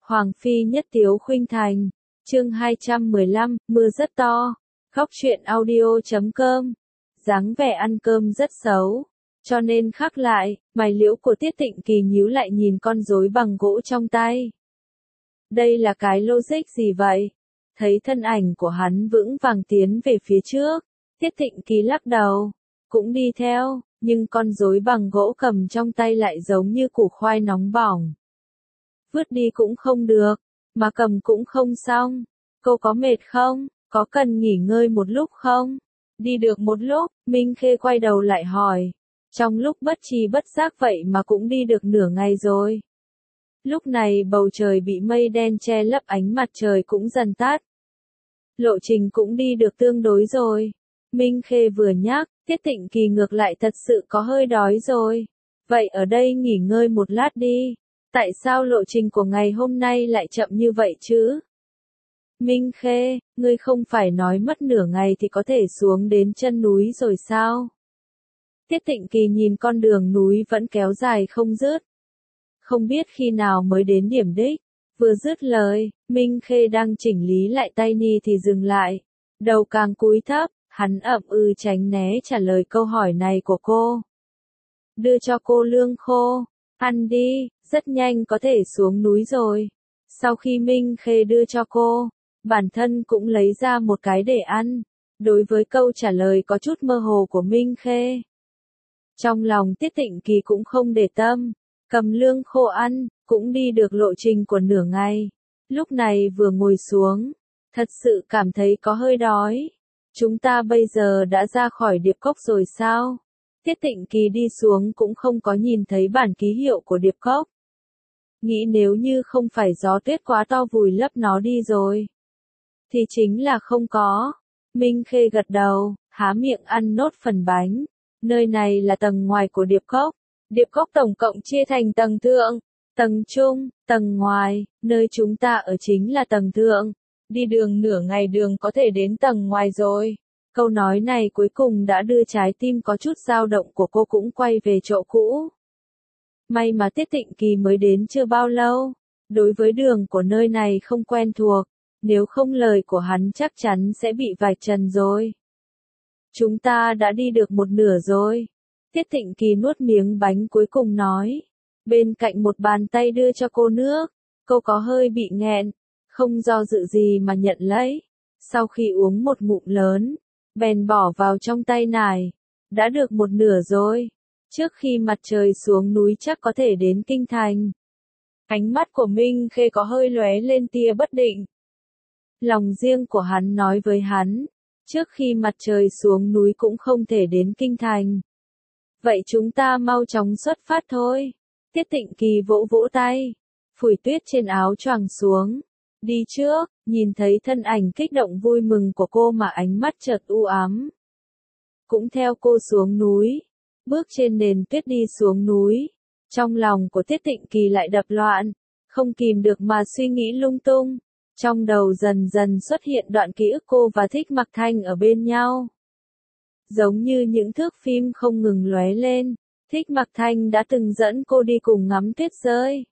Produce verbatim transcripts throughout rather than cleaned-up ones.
Hoàng phi nhất tiếu khuynh thành. Chương hai trăm mười lăm, mưa rất to. Góc truyện audio chấm com. Dáng vẻ ăn cơm rất xấu, cho nên khắc lại, mày liễu của Tiết Tịnh Kỳ nhíu lại nhìn con rối bằng gỗ trong tay. Đây là cái logic gì vậy? Thấy thân ảnh của hắn vững vàng tiến về phía trước, Tiết Tịnh Kỳ lắc đầu, cũng đi theo, nhưng con rối bằng gỗ cầm trong tay lại giống như củ khoai nóng bỏng. Vứt đi cũng không được, mà cầm cũng không xong. Cô có mệt không? Có cần nghỉ ngơi một lúc không? Đi được một lúc, Minh Khê quay đầu lại hỏi. Trong lúc bất tri bất giác vậy mà cũng đi được nửa ngày rồi. Lúc này bầu trời bị mây đen che lấp, ánh mặt trời cũng dần tắt. Lộ trình cũng đi được tương đối rồi. Minh Khê vừa nhắc, Tiết Tịnh Kỳ ngược lại thật sự có hơi đói rồi. Vậy ở đây nghỉ ngơi một lát đi. Tại sao lộ trình của ngày hôm nay lại chậm như vậy chứ? Minh Khê, ngươi không phải nói mất nửa ngày thì có thể xuống đến chân núi rồi sao? Tiết Tịnh Kỳ nhìn con đường núi vẫn kéo dài không dứt. Không biết khi nào mới đến điểm đích. Vừa dứt lời, Minh Khê đang chỉnh lý lại tay ni thì dừng lại. Đầu càng cúi thấp, hắn ậm ừ tránh né trả lời câu hỏi này của cô. Đưa cho cô lương khô. Ăn đi, rất nhanh có thể xuống núi rồi. Sau khi Minh Khê đưa cho cô, bản thân cũng lấy ra một cái để ăn. Đối với câu trả lời có chút mơ hồ của Minh Khê, trong lòng Tiết Tịnh Kỳ cũng không để tâm, cầm lương khô ăn, cũng đi được lộ trình của nửa ngày. Lúc này vừa ngồi xuống, thật sự cảm thấy có hơi đói. Chúng ta bây giờ đã ra khỏi điệp cốc rồi sao? Tiết Tịnh Kỳ đi xuống cũng không có nhìn thấy bản ký hiệu của điệp cốc. Nghĩ nếu như không phải gió tuyết quá to vùi lấp nó đi rồi, thì chính là không có. Minh Khê gật đầu, há miệng ăn nốt phần bánh. Nơi này là tầng ngoài của điệp cốc. Điệp cốc tổng cộng chia thành tầng thượng, tầng trung, tầng ngoài. Nơi chúng ta ở chính là tầng thượng. Đi đường nửa ngày đường có thể đến tầng ngoài rồi. Câu nói này cuối cùng đã đưa trái tim có chút dao động của cô cũng quay về chỗ cũ. May mà Tiết Tịnh Kỳ mới đến chưa bao lâu. Đối với đường của nơi này không quen thuộc. Nếu không lời của hắn chắc chắn sẽ bị vạch trần rồi. Chúng ta đã đi được một nửa rồi. Tiết Tịnh Kỳ nuốt miếng bánh cuối cùng nói. Bên cạnh một bàn tay đưa cho cô nước. Cô có hơi bị nghẹn. Không do dự gì mà nhận lấy. Sau khi uống một ngụm lớn, bèn bỏ vào trong tay nải. Đã được một nửa rồi. Trước khi mặt trời xuống núi chắc có thể đến kinh thành. Ánh mắt của Minh Khê có hơi lóe lên tia bất định. Lòng riêng của hắn nói với hắn, trước khi mặt trời xuống núi cũng không thể đến kinh thành. Vậy chúng ta mau chóng xuất phát thôi. Tiết Tịnh Kỳ vỗ vỗ tay, phủi tuyết trên áo choàng xuống. Đi trước, nhìn thấy thân ảnh kích động vui mừng của cô mà ánh mắt chợt u ám. Cũng theo cô xuống núi, bước trên nền tuyết đi xuống núi. Trong lòng của Tiết Tịnh Kỳ lại đập loạn, không kìm được mà suy nghĩ lung tung. Trong đầu dần dần xuất hiện đoạn ký ức cô và Thích Mặc Thanh ở bên nhau. Giống như những thước phim không ngừng lóe lên, Thích Mặc Thanh đã từng dẫn cô đi cùng ngắm tuyết rơi.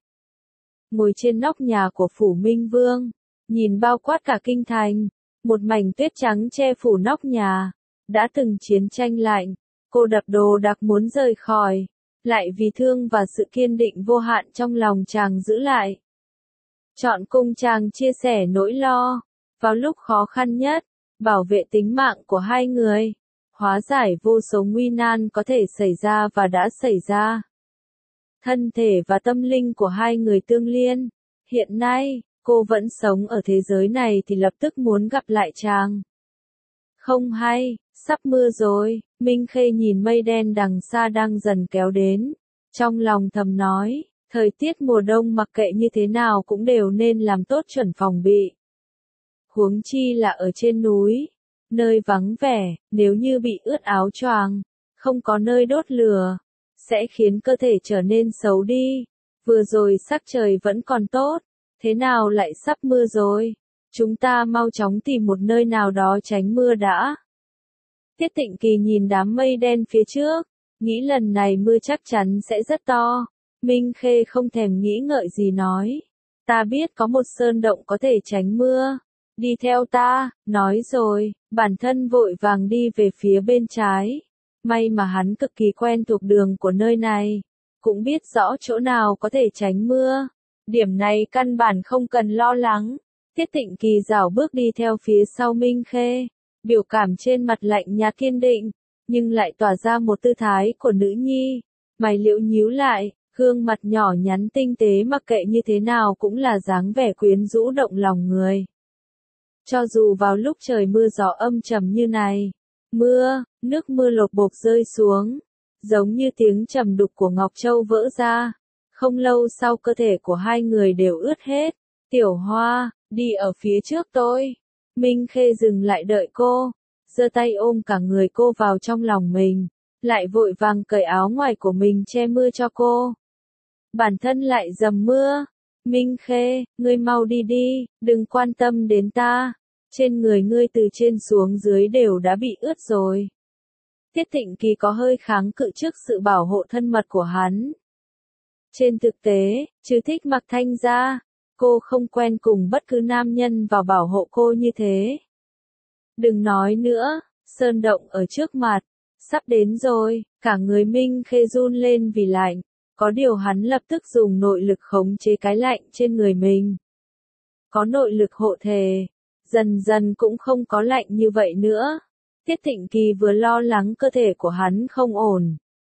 Ngồi trên nóc nhà của phủ Minh Vương, nhìn bao quát cả kinh thành, một mảnh tuyết trắng che phủ nóc nhà. Đã từng chiến tranh lạnh, cô đập đồ đạc muốn rời khỏi, lại vì thương và sự kiên định vô hạn trong lòng chàng giữ lại. Chọn cùng chàng chia sẻ nỗi lo, vào lúc khó khăn nhất, bảo vệ tính mạng của hai người, hóa giải vô số nguy nan có thể xảy ra và đã xảy ra. Thân thể và tâm linh của hai người tương liên, hiện nay, cô vẫn sống ở thế giới này thì lập tức muốn gặp lại chàng. Không hay, sắp mưa rồi, Minh Khê nhìn mây đen đằng xa đang dần kéo đến, trong lòng thầm nói. Thời tiết mùa đông mặc kệ như thế nào cũng đều nên làm tốt chuẩn phòng bị. Huống chi là ở trên núi, nơi vắng vẻ, nếu như bị ướt áo choàng, không có nơi đốt lửa, sẽ khiến cơ thể trở nên xấu đi. Vừa rồi sắc trời vẫn còn tốt, thế nào lại sắp mưa rồi? Chúng ta mau chóng tìm một nơi nào đó tránh mưa đã. Tiết Tịnh Kỳ nhìn đám mây đen phía trước, nghĩ lần này mưa chắc chắn sẽ rất to. Minh Khê không thèm nghĩ ngợi gì nói. Ta biết có một sơn động có thể tránh mưa. Đi theo ta, nói rồi, bản thân vội vàng đi về phía bên trái. May mà hắn cực kỳ quen thuộc đường của nơi này, cũng biết rõ chỗ nào có thể tránh mưa. Điểm này căn bản không cần lo lắng. Tiết Thịnh Kỳ rảo bước đi theo phía sau Minh Khê, biểu cảm trên mặt lạnh nhạt kiên định, nhưng lại tỏa ra một tư thái của nữ nhi. Mày liễu nhíu lại, gương mặt nhỏ nhắn tinh tế mặc kệ như thế nào cũng là dáng vẻ quyến rũ động lòng người. Cho dù vào lúc trời mưa gió âm trầm như này, mưa, nước mưa lột bột rơi xuống, giống như tiếng trầm đục của Ngọc Châu vỡ ra. Không lâu sau cơ thể của hai người đều ướt hết. Tiểu Hoa, đi ở phía trước tôi. Minh Khê dừng lại đợi cô, giơ tay ôm cả người cô vào trong lòng mình, lại vội vàng cởi áo ngoài của mình che mưa cho cô. Bản thân lại dầm mưa. Minh Khê, ngươi mau đi đi, đừng quan tâm đến ta. Trên người ngươi từ trên xuống dưới đều đã bị ướt rồi. Tiết Thịnh Kỳ có hơi kháng cự trước sự bảo hộ thân mật của hắn. Trên thực tế, trừ Thích Mặc Thanh ra, cô không quen cùng bất cứ nam nhân vào bảo hộ cô như thế. Đừng nói nữa, sơn động ở trước mặt, sắp đến rồi, cả người Minh Khê run lên vì lạnh, có điều hắn lập tức dùng nội lực khống chế cái lạnh trên người mình. Có nội lực hộ thể, dần dần cũng không có lạnh như vậy nữa. Tiết Thịnh Kỳ vừa lo lắng cơ thể của hắn không ổn,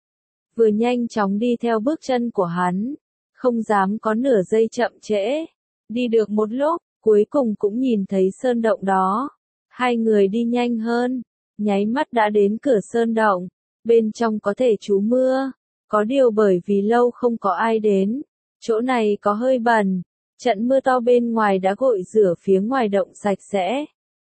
vừa nhanh chóng đi theo bước chân của hắn, không dám có nửa giây chậm trễ. Đi được một lúc, cuối cùng cũng nhìn thấy sơn động đó. Hai người đi nhanh hơn, nháy mắt đã đến cửa sơn động. Bên trong có thể trú mưa, có điều bởi vì lâu không có ai đến, chỗ này có hơi bẩn. Trận mưa to bên ngoài đã gội rửa phía ngoài động sạch sẽ.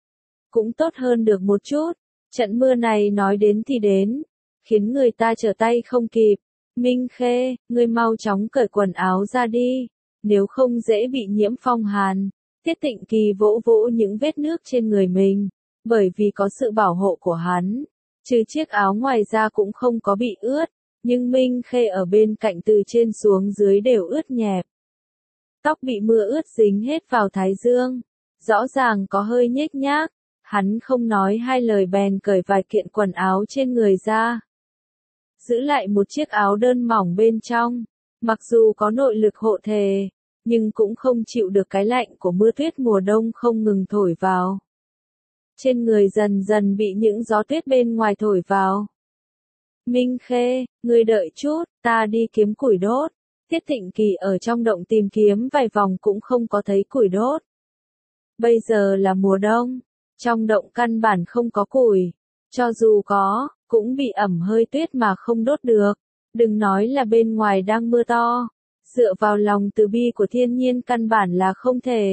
Cũng tốt hơn được một chút. Trận mưa này nói đến thì đến, khiến người ta trở tay không kịp. Minh Khê, ngươi mau chóng cởi quần áo ra đi, nếu không dễ bị nhiễm phong hàn. Tiết Thịnh Kỳ vỗ vỗ những vết nước trên người mình, bởi vì có sự bảo hộ của hắn, trừ chiếc áo ngoài ra cũng không có bị ướt, nhưng Minh Khê ở bên cạnh từ trên xuống dưới đều ướt nhẹp. Tóc bị mưa ướt dính hết vào thái dương, rõ ràng có hơi nhếch nhác. Hắn không nói hai lời bèn cởi vài kiện quần áo trên người ra, giữ lại một chiếc áo đơn mỏng bên trong. Mặc dù có nội lực hộ thể, nhưng cũng không chịu được cái lạnh của mưa tuyết mùa đông không ngừng thổi vào. Trên người dần dần bị những gió tuyết bên ngoài thổi vào. Minh Khê, ngươi đợi chút, ta đi kiếm củi đốt. Tiết Thịnh Kỳ ở trong động tìm kiếm vài vòng cũng không có thấy củi đốt. Bây giờ là mùa đông, trong động căn bản không có củi, cho dù có, cũng bị ẩm hơi tuyết mà không đốt được. Đừng nói là bên ngoài đang mưa to, dựa vào lòng từ bi của thiên nhiên căn bản là không thể.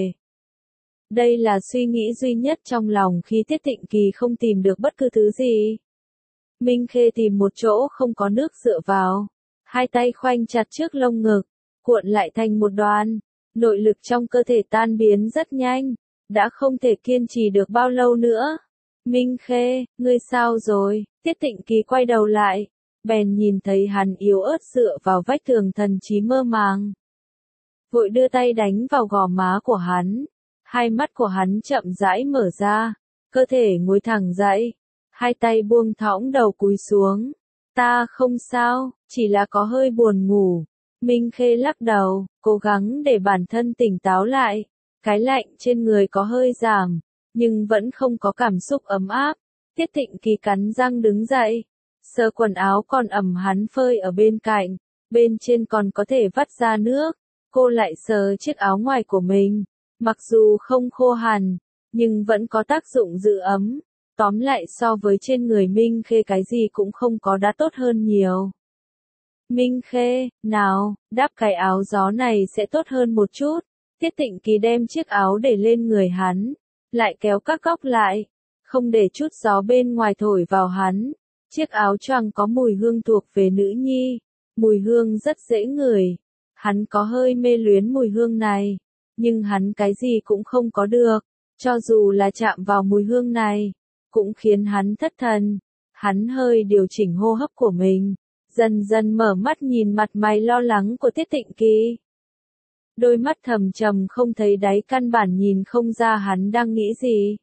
Đây là suy nghĩ duy nhất trong lòng khi Tiết Thịnh Kỳ không tìm được bất cứ thứ gì. Minh Khê tìm một chỗ không có nước dựa vào, hai tay khoanh chặt trước lông ngực, cuộn lại thành một đoàn, nội lực trong cơ thể tan biến rất nhanh, đã không thể kiên trì được bao lâu nữa. Minh Khê, ngươi sao rồi? Tiết Thịnh Kỳ quay đầu lại, bèn nhìn thấy hắn yếu ớt dựa vào vách tường thần trí mơ màng. Vội đưa tay đánh vào gò má của hắn, hai mắt của hắn chậm rãi mở ra, cơ thể ngồi thẳng dậy, hai tay buông thõng đầu cúi xuống. Ta không sao, chỉ là có hơi buồn ngủ. Minh Khê lắc đầu, cố gắng để bản thân tỉnh táo lại. Cái lạnh trên người có hơi giảm, nhưng vẫn không có cảm xúc ấm áp. Tiết Thịnh Kỳ cắn răng đứng dậy, sờ quần áo còn ẩm hắn phơi ở bên cạnh, bên trên còn có thể vắt ra nước. Cô lại sờ chiếc áo ngoài của mình, mặc dù không khô hẳn, nhưng vẫn có tác dụng giữ ấm. Tóm lại so với trên người Minh Khê cái gì cũng không có đã tốt hơn nhiều. Minh Khê, nào, đắp cái áo gió này sẽ tốt hơn một chút. Tiết Thịnh Kỳ đem chiếc áo để lên người hắn, lại kéo các góc lại, không để chút gió bên ngoài thổi vào hắn. Chiếc áo choàng có mùi hương thuộc về nữ nhi, mùi hương rất dễ ngửi. Hắn có hơi mê luyến mùi hương này, nhưng hắn cái gì cũng không có được, cho dù là chạm vào mùi hương này, cũng khiến hắn thất thần. Hắn hơi điều chỉnh hô hấp của mình, dần dần mở mắt nhìn mặt mày lo lắng của Tiết Thịnh Kỳ. đôi mắt thầm trầm không thấy đáy, căn bản nhìn không ra hắn đang nghĩ gì.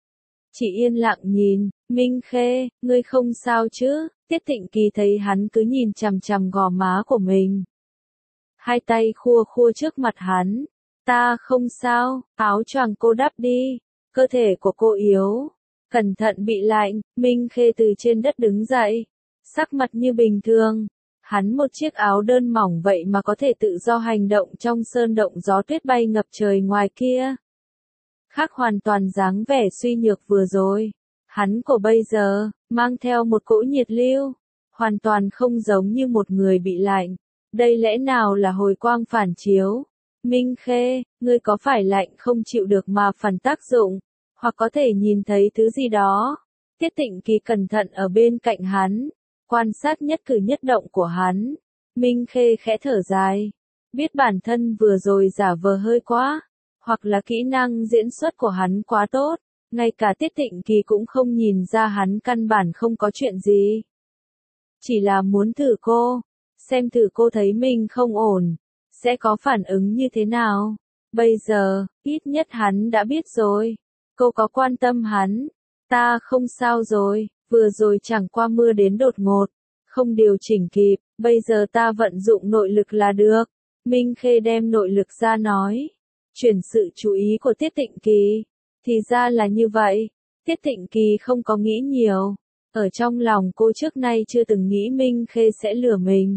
Chỉ yên lặng nhìn. Minh Khê, ngươi không sao chứ? Tiết Tịnh Kỳ thấy hắn cứ nhìn chằm chằm gò má của mình. Hai tay khua khua trước mặt hắn. Ta không sao, áo choàng cô đắp đi. Cơ thể của cô yếu. Cẩn thận bị lạnh. Minh Khê từ trên đất đứng dậy. Sắc mặt như bình thường. Hắn một chiếc áo đơn mỏng vậy mà có thể tự do hành động trong sơn động gió tuyết bay ngập trời ngoài kia. Khác hoàn toàn dáng vẻ suy nhược vừa rồi. Hắn của bây giờ, mang theo một cỗ nhiệt lưu. Hoàn toàn không giống như một người bị lạnh. Đây lẽ nào là hồi quang phản chiếu? Minh Khê, ngươi có phải lạnh không chịu được mà phản tác dụng? Hoặc có thể nhìn thấy thứ gì đó? Tiết Tịnh Kỳ cẩn thận ở bên cạnh hắn. Quan sát nhất cử nhất động của hắn. Minh Khê khẽ thở dài. Biết bản thân vừa rồi giả vờ hơi quá. Hoặc là kỹ năng diễn xuất của hắn quá tốt. Ngay cả Tiết Tịnh Kỳ cũng không nhìn ra hắn căn bản không có chuyện gì. Chỉ là muốn thử cô. Xem thử cô thấy mình không ổn. Sẽ có phản ứng như thế nào. Bây giờ, ít nhất hắn đã biết rồi. Cô có quan tâm hắn. Ta không sao rồi. Vừa rồi chẳng qua mưa đến đột ngột. Không điều chỉnh kịp. Bây giờ ta vận dụng nội lực là được. Minh Khê đem nội lực ra nói. Chuyển sự chú ý của Tiết Tịnh Kỳ. Thì ra là như vậy. Tiết Tịnh Kỳ không có nghĩ nhiều. Ở trong lòng cô trước nay chưa từng nghĩ Minh Khê sẽ lừa mình.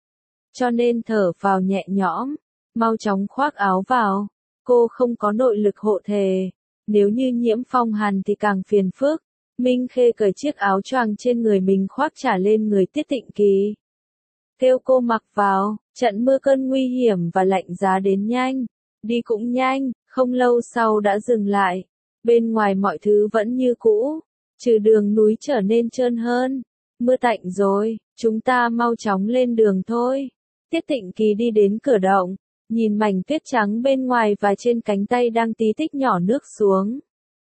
Cho nên thở vào nhẹ nhõm. Mau chóng khoác áo vào. Cô không có nội lực hộ thể. Nếu như nhiễm phong hàn thì càng phiền phức. Minh Khê cởi chiếc áo choàng trên người mình khoác trả lên người Tiết Tịnh Kỳ. Kêu cô mặc vào. Trận mưa cơn nguy hiểm và lạnh giá đến nhanh. Đi cũng nhanh. Không lâu sau đã dừng lại. Bên ngoài mọi thứ vẫn như cũ. Trừ đường núi trở nên trơn hơn. Mưa tạnh rồi. Chúng ta mau chóng lên đường thôi. Tiết Tịnh Kỳ đi đến cửa động. Nhìn mảnh tuyết trắng bên ngoài và trên cánh tay đang tí tích nhỏ nước xuống.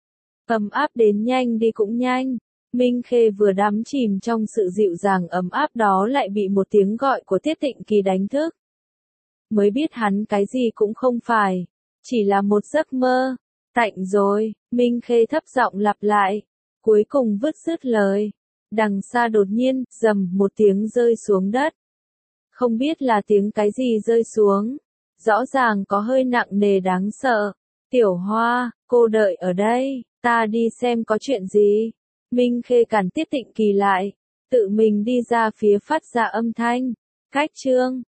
Ấm áp đến nhanh đi cũng nhanh. Minh Khê vừa đắm chìm trong sự dịu dàng ấm áp đó lại bị một tiếng gọi của Tiết Tịnh Kỳ đánh thức. Mới biết hắn cái gì cũng không phải. Chỉ là một giấc mơ. Tạnh rồi. Minh Khê thấp giọng lặp lại. Cuối cùng vứt dứt lời. Đằng xa đột nhiên, rầm một tiếng rơi xuống đất. Không biết là tiếng cái gì rơi xuống. Rõ ràng có hơi nặng nề đáng sợ. Tiểu Hoa, cô đợi ở đây. Ta đi xem có chuyện gì. Minh Khê cản Tiết Tịnh Kỳ lại. Tự mình đi ra phía phát ra âm thanh. Cách chương.